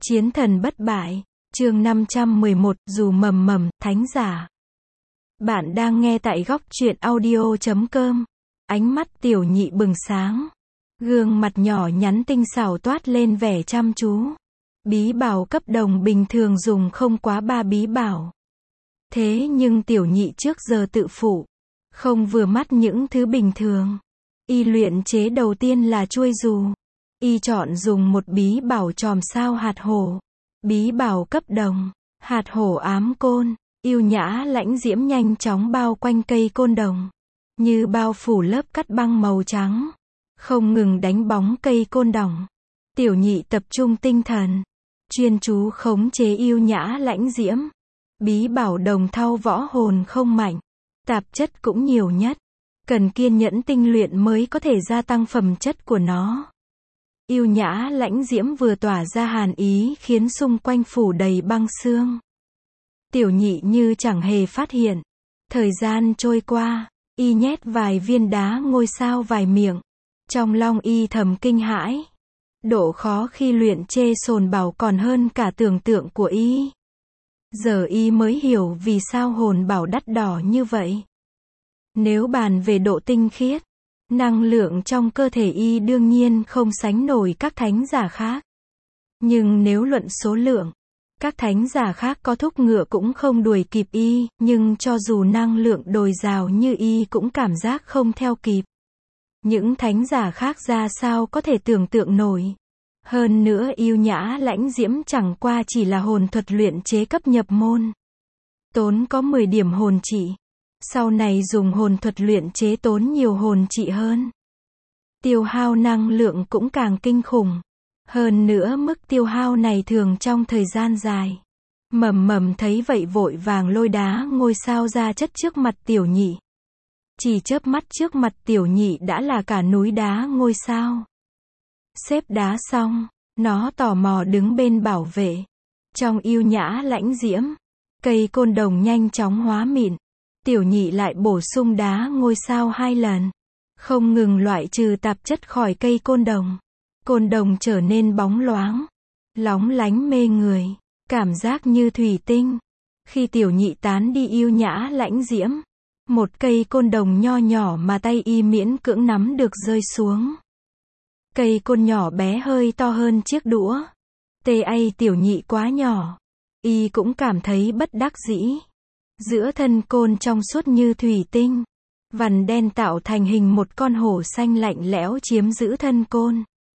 Chiến thần bất bại, chương 511, dù mầm mầm, thánh giả. Bạn đang nghe tại góc truyện audio.com. Ánh mắt tiểu nhị bừng sáng. Gương mặt nhỏ nhắn tinh xảo toát lên vẻ chăm chú. Bí bảo cấp đồng bình thường dùng không quá 3 bí bảo. Thế nhưng tiểu nhị trước giờ tự phụ. Không vừa mắt những thứ bình thường. Y luyện chế đầu tiên là chuôi dù. Y chọn dùng một bí bảo chòm sao hạt hổ. Bí bảo cấp đồng, hạt hổ ám côn, yêu nhã lãnh diễm nhanh chóng bao quanh cây côn đồng. Như bao phủ lớp cắt băng màu trắng. Không ngừng đánh bóng cây côn đồng. Tiểu nhị tập trung tinh thần. Chuyên chú khống chế yêu nhã lãnh diễm. Bí bảo đồng thau võ hồn không mạnh. Tạp chất cũng nhiều nhất. Cần kiên nhẫn tinh luyện mới có thể gia tăng phẩm chất của nó. Yêu nhã lãnh diễm vừa tỏa ra hàn ý khiến xung quanh phủ đầy băng sương. Tiểu nhị như chẳng hề phát hiện. Thời gian trôi qua, y nhét vài viên đá ngôi sao vài miệng. Trong lòng y thầm kinh hãi. Độ khó khi luyện chê sồn bảo còn hơn cả tưởng tượng của y. Giờ y mới hiểu vì sao hồn bảo đắt đỏ như vậy. Nếu bàn về độ tinh khiết, năng lượng trong cơ thể y đương nhiên không sánh nổi các thánh giả khác. Nhưng nếu luận số lượng, các thánh giả khác có thúc ngựa cũng không đuổi kịp y, nhưng cho dù năng lượng dồi dào như y cũng cảm giác không theo kịp. Những thánh giả khác ra sao có thể tưởng tượng nổi. Hơn nữa yêu nhã lãnh diễm chẳng qua chỉ là hồn thuật luyện chế cấp nhập môn. Tốn có 10 điểm hồn trị. Sau này dùng hồn thuật luyện chế tốn nhiều hồn trị hơn. Tiêu hao năng lượng cũng càng kinh khủng. Hơn nữa mức tiêu hao này thường trong thời gian dài. Mầm mầm thấy vậy vội vàng lôi đá ngôi sao ra chất trước mặt tiểu nhị. Chỉ chớp mắt trước mặt tiểu nhị đã là cả núi đá ngôi sao. Xếp đá xong, nó tò mò đứng bên bảo vệ. Trong yêu nhã lãnh diễm, cây côn đồng nhanh chóng hóa mịn. Tiểu nhị lại bổ sung đá ngôi sao 2 lần. Không ngừng loại trừ tạp chất khỏi cây côn đồng. Côn đồng trở nên bóng loáng, lóng lánh mê người, cảm giác như thủy tinh. Khi tiểu nhị tán đi yêu nhã lãnh diễm, một cây côn đồng nho nhỏ mà tay y miễn cưỡng nắm được rơi xuống. Cây côn nhỏ bé hơi to hơn chiếc đũa. Tiểu nhị quá nhỏ. Y cũng cảm thấy bất đắc dĩ. Giữa thân côn trong suốt như thủy tinh. Vằn đen tạo thành hình một con hổ xanh lạnh lẽo chiếm giữ thân côn.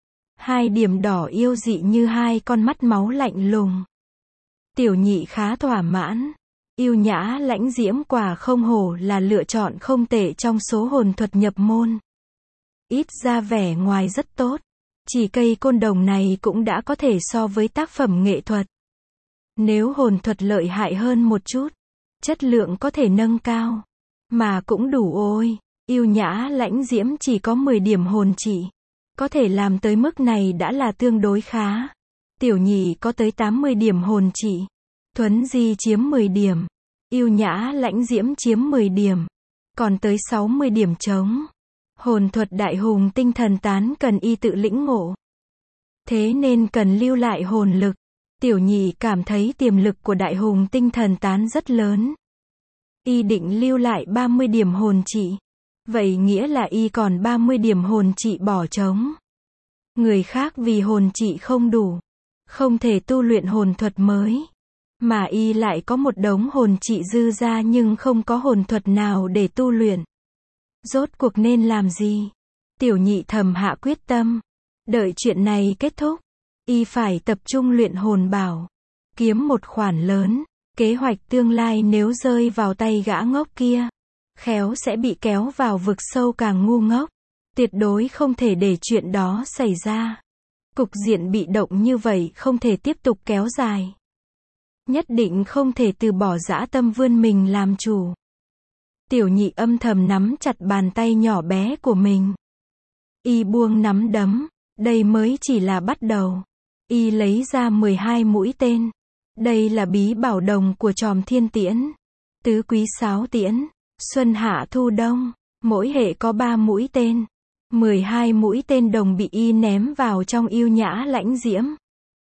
2 điểm đỏ yêu dị như 2 con mắt máu lạnh lùng. Tiểu nhị khá thỏa mãn. Yêu nhã lãnh diễm quả không hổ là lựa chọn không tệ trong số hồn thuật nhập môn. Ít ra vẻ ngoài rất tốt. Chỉ cây côn đồng này cũng đã có thể so với tác phẩm nghệ thuật. Nếu hồn thuật lợi hại hơn một chút, chất lượng có thể nâng cao. Mà cũng đủ ôi. Yêu nhã lãnh diễm chỉ có 10 điểm hồn trị. Có thể làm tới mức này đã là tương đối khá. Tiểu nhị có tới 80 điểm hồn trị. Thuấn di chiếm 10 điểm. Yêu nhã lãnh diễm chiếm 10 điểm. Còn tới 60 điểm trống. Hồn thuật đại hùng tinh thần tán cần y tự lĩnh ngộ. Thế nên cần lưu lại hồn lực. Tiểu nhị cảm thấy tiềm lực của đại hùng tinh thần tán rất lớn. Y định lưu lại 30 điểm hồn trị. Vậy nghĩa là y còn 30 điểm hồn trị bỏ trống. Người khác vì hồn trị không đủ, không thể tu luyện hồn thuật mới. Mà y lại có một đống hồn trị dư ra nhưng không có hồn thuật nào để tu luyện. Rốt cuộc nên làm gì? Tiểu nhị thầm hạ quyết tâm. Đợi chuyện này kết thúc, y phải tập trung luyện hồn bảo. Kiếm một khoản lớn. Kế hoạch tương lai nếu rơi vào tay gã ngốc kia, khéo sẽ bị kéo vào vực sâu càng ngu ngốc. Tuyệt đối không thể để chuyện đó xảy ra. Cục diện bị động như vậy không thể tiếp tục kéo dài. Nhất định không thể từ bỏ dã tâm vươn mình làm chủ. Tiểu nhị âm thầm nắm chặt bàn tay nhỏ bé của mình. Y buông nắm đấm. Đây mới chỉ là bắt đầu. Y lấy ra 12 mũi tên. Đây là bí bảo đồng của chòm thiên tiễn. Tứ quý 6 tiễn. Xuân hạ thu đông. Mỗi hệ có 3 mũi tên. 12 mũi tên đồng bị y ném vào trong yêu nhã lãnh diễm.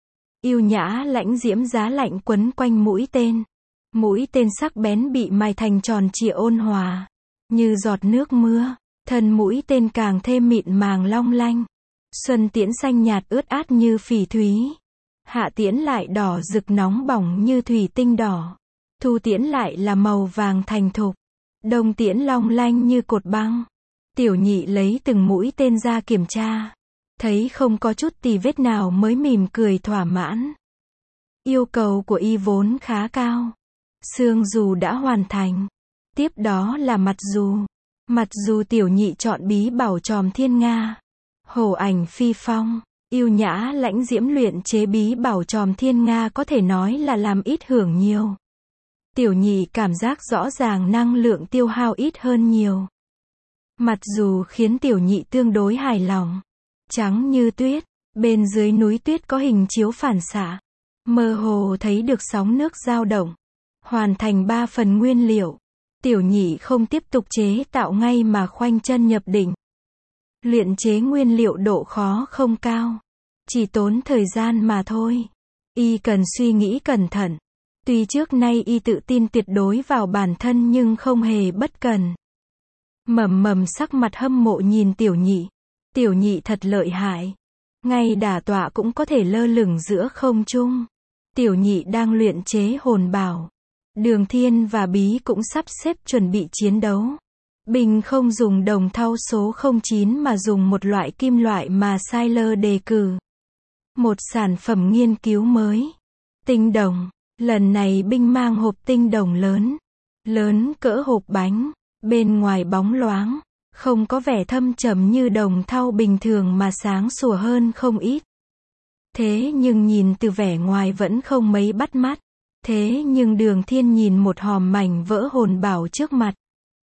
Yêu nhã lãnh diễm giá lạnh quấn quanh mũi tên. Mũi tên sắc bén bị mài thành tròn trịa ôn hòa, như giọt nước mưa. Thân mũi tên càng thêm mịn màng long lanh. Xuân tiễn xanh nhạt ướt át như phỉ thúy. Hạ tiễn lại đỏ rực nóng bỏng như thủy tinh đỏ. Thu tiễn lại là màu vàng thành thục. Đông tiễn long lanh như cột băng. Tiểu nhị lấy từng mũi tên ra kiểm tra. Thấy không có chút tì vết nào mới mỉm cười thỏa mãn. Yêu cầu của y vốn khá cao. Xương dù đã hoàn thành. Tiếp đó là mặt dù. Mặt dù tiểu nhị chọn bí bảo tròm thiên nga. Hổ ảnh phi phong. Yêu nhã lãnh diễm luyện chế bí bảo tròm thiên nga có thể nói là làm ít hưởng nhiều. Tiểu nhị cảm giác rõ ràng năng lượng tiêu hao ít hơn nhiều. Mặt dù khiến tiểu nhị tương đối hài lòng. Trắng như tuyết, bên dưới núi tuyết có hình chiếu phản xạ. Mơ hồ thấy được sóng nước dao động. Hoàn thành 3 phần nguyên liệu. Tiểu nhị không tiếp tục chế tạo ngay mà khoanh chân nhập định. Luyện chế nguyên liệu độ khó không cao. Chỉ tốn thời gian mà thôi. Y cần suy nghĩ cẩn thận. Tuy trước nay y tự tin tuyệt đối vào bản thân nhưng không hề bất cần. Mầm mầm sắc mặt hâm mộ nhìn tiểu nhị. Tiểu nhị thật lợi hại. Ngay đả tọa cũng có thể lơ lửng giữa không trung. Tiểu nhị đang luyện chế hồn bảo. Đường Thiên và Bí cũng sắp xếp chuẩn bị chiến đấu. Bình không dùng đồng thau số 09 mà dùng một loại kim loại mà Siler đề cử. Một sản phẩm nghiên cứu mới. Tinh đồng. Lần này Binh mang hộp tinh đồng lớn. Lớn cỡ hộp bánh. Bên ngoài bóng loáng. Không có vẻ thâm trầm như đồng thau bình thường mà sáng sủa hơn không ít. Thế nhưng nhìn từ vẻ ngoài vẫn không mấy bắt mắt. Thế nhưng Đường Thiên nhìn một hòm mảnh vỡ hồn bảo trước mặt.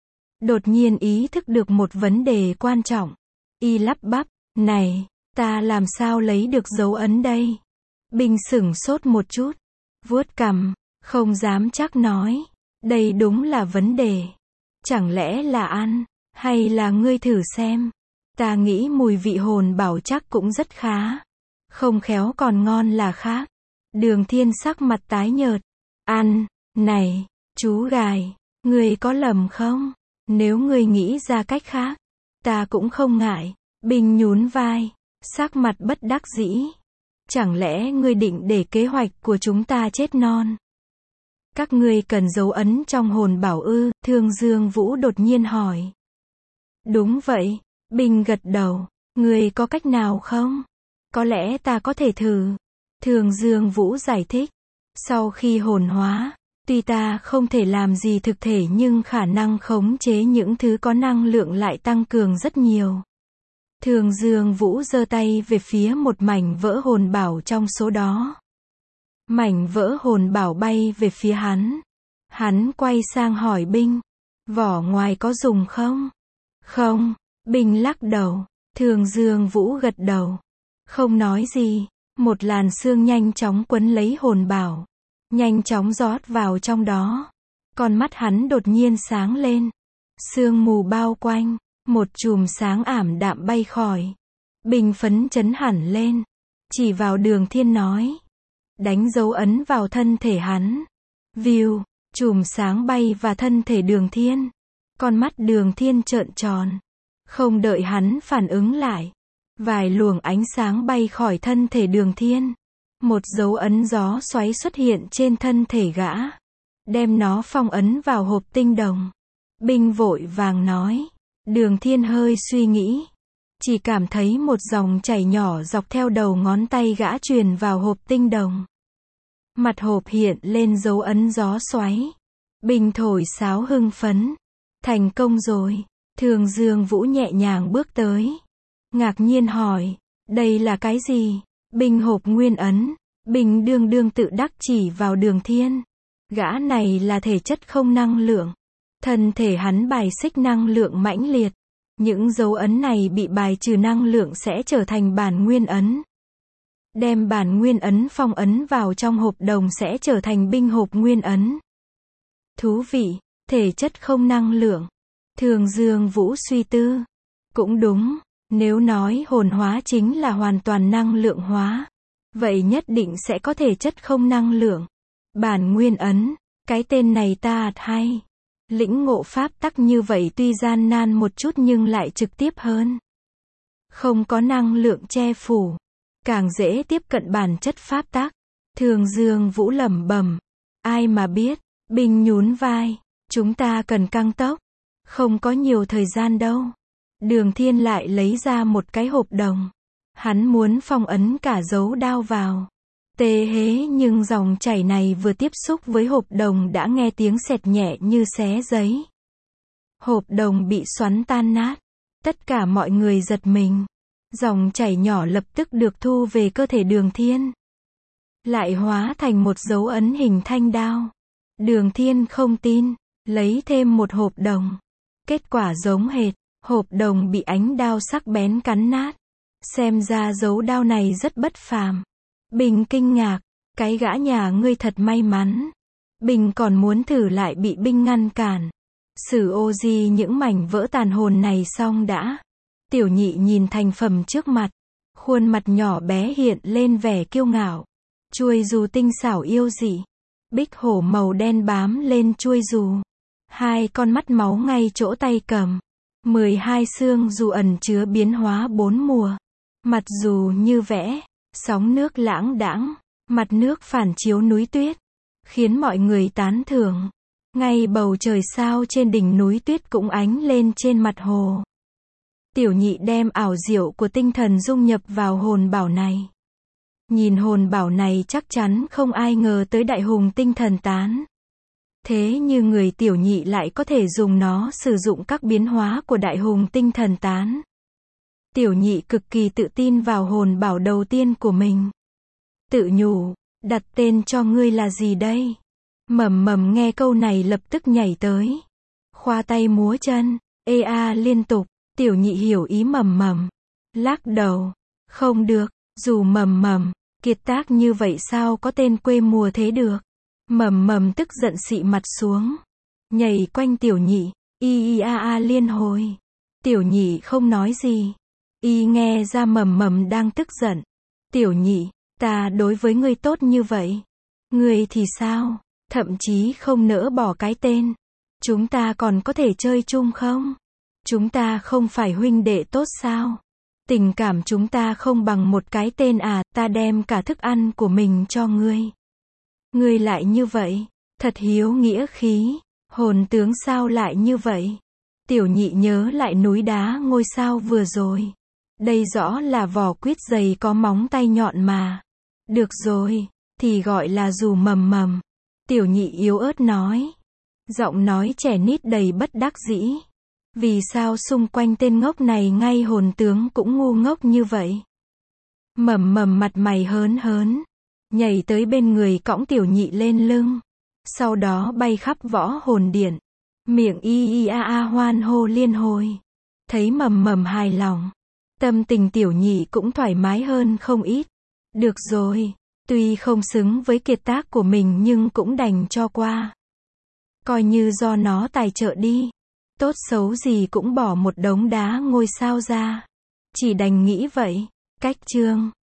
Đột nhiên ý thức được một vấn đề quan trọng. Y lắp bắp, này, ta làm sao lấy được dấu ấn đây? Bình sửng sốt một chút. Vuốt cằm, không dám chắc nói. Đây đúng là vấn đề. Chẳng lẽ là ăn, hay là ngươi thử xem? Ta nghĩ mùi vị hồn bảo chắc cũng rất khá. Không khéo còn ngon là khác. Đường Thiên sắc mặt tái nhợt. Ăn, này, chú gài, ngươi có lầm không? Nếu ngươi nghĩ ra cách khác, ta cũng không ngại. Bình nhún vai, sắc mặt bất đắc dĩ. Chẳng lẽ ngươi định để kế hoạch của chúng ta chết non? Các ngươi cần dấu ấn trong hồn bảo ư? Thương Dương Vũ đột nhiên hỏi. Đúng vậy, Bình gật đầu. Ngươi có cách nào không? Có lẽ ta có thể thử. Thương Dương Vũ giải thích. Sau khi hồn hóa, tuy ta không thể làm gì thực thể nhưng khả năng khống chế những thứ có năng lượng lại tăng cường rất nhiều. Thương Dương Vũ giơ tay về phía một mảnh vỡ hồn bảo trong số đó. Mảnh vỡ hồn bảo bay về phía hắn. Hắn quay sang hỏi Binh. Vỏ ngoài có dùng không? Không. Binh lắc đầu. Thương Dương Vũ gật đầu. Không nói gì. Một làn sương nhanh chóng quấn lấy hồn bảo. Nhanh chóng rót vào trong đó. Con mắt hắn đột nhiên sáng lên. Sương mù bao quanh. Một chùm sáng ảm đạm bay khỏi. Bình phấn chấn hẳn lên. Chỉ vào Đường Thiên nói. Đánh dấu ấn vào thân thể hắn. View, chùm sáng bay và thân thể Đường Thiên. Con mắt Đường Thiên trợn tròn. Không đợi hắn phản ứng lại. Vài luồng ánh sáng bay khỏi thân thể Đường Thiên. Một dấu ấn gió xoáy xuất hiện trên thân thể gã. Đem nó phong ấn vào hộp tinh đồng. Binh vội vàng nói. Đường Thiên hơi suy nghĩ. Chỉ cảm thấy một dòng chảy nhỏ dọc theo đầu ngón tay gã truyền vào hộp tinh đồng. Mặt hộp hiện lên dấu ấn gió xoáy. Bình thổi sáo hưng phấn. Thành công rồi. Thương Dương Vũ nhẹ nhàng bước tới. Ngạc nhiên hỏi. Đây là cái gì? Bình hộp nguyên ấn. Bình đương đương tự đắc chỉ vào Đường Thiên. Gã này là thể chất không năng lượng. Thân thể hắn bài xích năng lượng mãnh liệt. Những dấu ấn này bị bài trừ năng lượng sẽ trở thành bản nguyên ấn. Đem bản nguyên ấn phong ấn vào trong hộp đồng sẽ trở thành binh hộp nguyên ấn. Thú vị, thể chất không năng lượng. Thương Dương Vũ suy tư. Cũng đúng, nếu nói hồn hóa chính là hoàn toàn năng lượng hóa. vậy nhất định sẽ có thể chất không năng lượng. Bản nguyên ấn, cái tên này ta hay. Lĩnh ngộ pháp tắc như vậy tuy gian nan một chút nhưng lại trực tiếp hơn. Không có năng lượng che phủ, càng dễ tiếp cận bản chất pháp tắc. Thường Dương Vũ lẩm bẩm, ai mà biết, Bình nhún vai, chúng ta cần căng tốc, không có nhiều thời gian đâu. Đường Thiên lại lấy ra một cái hộp đồng. Hắn muốn phong ấn cả dấu đao vào. Tê hế nhưng dòng chảy này vừa tiếp xúc với hộp đồng đã nghe tiếng xẹt nhẹ như xé giấy. Hộp đồng bị xoắn tan nát. Tất cả mọi người giật mình. Dòng chảy nhỏ lập tức được thu về cơ thể Đường Thiên. Lại hóa thành một dấu ấn hình thanh đao. Đường Thiên không tin, lấy thêm một hộp đồng. Kết quả giống hệt, hộp đồng bị ánh đao sắc bén cắn nát. Xem ra dấu đao này rất bất phàm. Bình kinh ngạc, cái gã nhà ngươi thật may mắn. Bình còn muốn thử lại bị Binh ngăn cản. Sử ô di những mảnh vỡ tàn hồn này xong đã. Tiểu nhị nhìn thành phẩm trước mặt. Khuôn mặt nhỏ bé hiện lên vẻ kiêu ngạo. Chuôi dù tinh xảo yêu dị. Bích hổ màu đen bám lên chuôi dù. Hai con mắt máu ngay chỗ tay cầm. 12 xương dù ẩn chứa biến hóa 4 mùa. Mặt dù như vẽ, sóng nước lãng đãng, mặt nước phản chiếu núi tuyết, khiến mọi người tán thưởng. Ngay bầu trời sao trên đỉnh núi tuyết cũng ánh lên trên mặt hồ. Tiểu nhị đem ảo diệu của tinh thần dung nhập vào hồn bảo này. Nhìn hồn bảo này chắc chắn không ai ngờ tới đại hùng tinh thần tán. Thế như người tiểu nhị lại có thể dùng nó sử dụng các biến hóa của đại hùng tinh thần tán. Tiểu nhị cực kỳ tự tin vào hồn bảo đầu tiên của mình. Tự nhủ, đặt tên cho ngươi là gì đây? Mầm mầm nghe câu này lập tức nhảy tới. Khoa tay múa chân, ê a liên tục, tiểu nhị hiểu ý mầm mầm. Lắc đầu, không được, dù mầm mầm, kiệt tác như vậy sao có tên quê mùa thế được? Mầm mầm tức giận xị mặt xuống. Nhảy quanh tiểu nhị, y a a liên hồi. Tiểu nhị không nói gì. Y nghe ra mầm mầm đang tức giận. Tiểu nhị, ta đối với ngươi tốt như vậy. Ngươi thì sao? Thậm chí không nỡ bỏ cái tên. Chúng ta còn có thể chơi chung không? Chúng ta không phải huynh đệ tốt sao? Tình cảm chúng ta không bằng một cái tên à, ta đem cả thức ăn của mình cho ngươi. Ngươi lại như vậy, thật hiếu nghĩa khí, hồn tướng sao lại như vậy? Tiểu nhị nhớ lại núi đá ngôi sao vừa rồi. Đây rõ là vỏ quýt dày có móng tay nhọn mà. Được rồi, thì gọi là dù mầm mầm. Tiểu nhị yếu ớt nói. Giọng nói trẻ nít đầy bất đắc dĩ. Vì sao xung quanh tên ngốc này ngay hồn tướng cũng ngu ngốc như vậy? Mầm mầm mặt mày hớn hớn. Nhảy tới bên người cõng tiểu nhị lên lưng. Sau đó bay khắp võ hồn điện. Miệng y a a hoan hô liên hồi. Thấy mầm mầm hài lòng. Tâm tình tiểu nhị cũng thoải mái hơn không ít. Được rồi, tuy không xứng với kiệt tác của mình nhưng cũng đành cho qua. Coi như do nó tài trợ đi. Tốt xấu gì cũng bỏ một đống đá ngôi sao ra. Chỉ đành nghĩ vậy. Cách chương